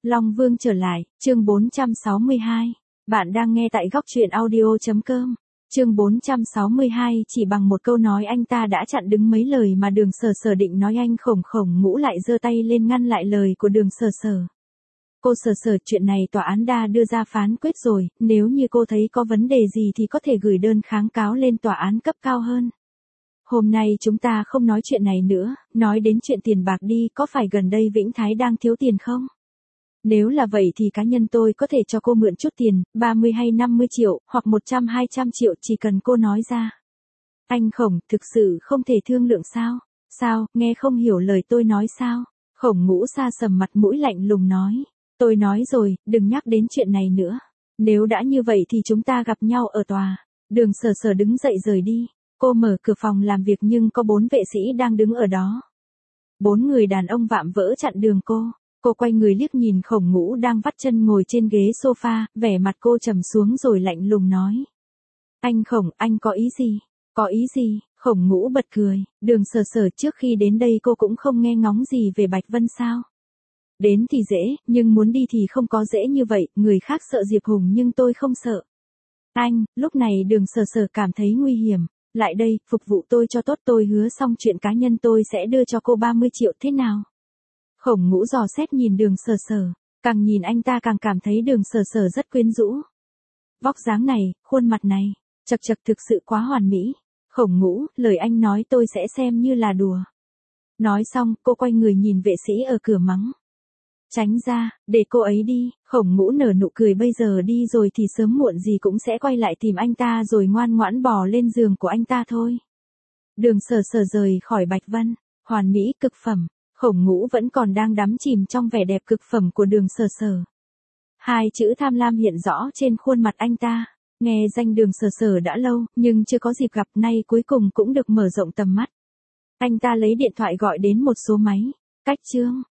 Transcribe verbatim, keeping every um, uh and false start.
Long Vương trở lại, chương bốn trăm sáu mươi hai. Bạn đang nghe tại góc truyện audio.com. Chương bốn trăm sáu mươi hai, chỉ bằng một câu nói anh ta đã chặn đứng mấy lời mà Đường Sở Sở định nói. Anh Khổng Khổng Ngũ lại giơ tay lên ngăn lại lời của Đường Sở Sở. Cô Sở Sở, chuyện này tòa án đã đưa ra phán quyết rồi, nếu như cô thấy có vấn đề gì thì có thể gửi đơn kháng cáo lên tòa án cấp cao hơn. Hôm nay chúng ta không nói chuyện này nữa, nói đến chuyện tiền bạc đi, có phải gần đây Vĩnh Thái đang thiếu tiền không? Nếu là vậy thì cá nhân tôi có thể cho cô mượn chút tiền, ba mươi hay năm mươi triệu, hoặc một trăm hai trăm triệu, chỉ cần cô nói ra. Anh Khổng, thực sự không thể thương lượng sao? Sao, nghe không hiểu lời tôi nói sao? Khổng Ngũ sa sầm mặt mũi lạnh lùng nói. Tôi nói rồi, đừng nhắc đến chuyện này nữa. Nếu đã như vậy thì chúng ta gặp nhau ở tòa. Đường Sở Sở đứng dậy rời đi. Cô mở cửa phòng làm việc nhưng có bốn vệ sĩ đang đứng ở đó. Bốn người đàn ông vạm vỡ chặn đường cô. Cô quay người liếc nhìn Khổng Ngũ đang vắt chân ngồi trên ghế sofa, vẻ mặt cô trầm xuống rồi lạnh lùng nói. Anh Khổng, anh có ý gì? Có ý gì? Khổng Ngũ bật cười. Đường Sở Sở, trước khi đến đây cô cũng không nghe ngóng gì về Bạch Vân sao? Đến thì dễ, nhưng muốn đi thì không có dễ như vậy, người khác sợ Diệp Hùng nhưng tôi không sợ. Anh, lúc này Đường Sở Sở cảm thấy nguy hiểm. Lại đây, phục vụ tôi cho tốt, tôi hứa xong chuyện cá nhân tôi sẽ đưa cho cô ba mươi triệu, thế nào? Khổng Ngũ dò xét nhìn Đường Sở Sở, càng nhìn anh ta càng cảm thấy Đường Sở Sở rất quyến rũ. Vóc dáng này, khuôn mặt này, chật chật thực sự quá hoàn mỹ. Khổng Ngũ, lời anh nói tôi sẽ xem như là đùa. Nói xong, cô quay người nhìn vệ sĩ ở cửa mắng. Tránh ra, để cô ấy đi. Khổng Ngũ nở nụ cười, bây giờ đi rồi thì sớm muộn gì cũng sẽ quay lại tìm anh ta rồi ngoan ngoãn bò lên giường của anh ta thôi. Đường Sở Sở rời khỏi Bạch Vân, hoàn mỹ cực phẩm. Khổng Ngũ vẫn còn đang đắm chìm trong vẻ đẹp cực phẩm của Đường Sở Sở. Hai chữ tham lam hiện rõ trên khuôn mặt anh ta. Nghe danh Đường Sở Sở đã lâu, nhưng chưa có dịp gặp, nay cuối cùng cũng được mở rộng tầm mắt. Anh ta lấy điện thoại gọi đến một số máy. Cách chương.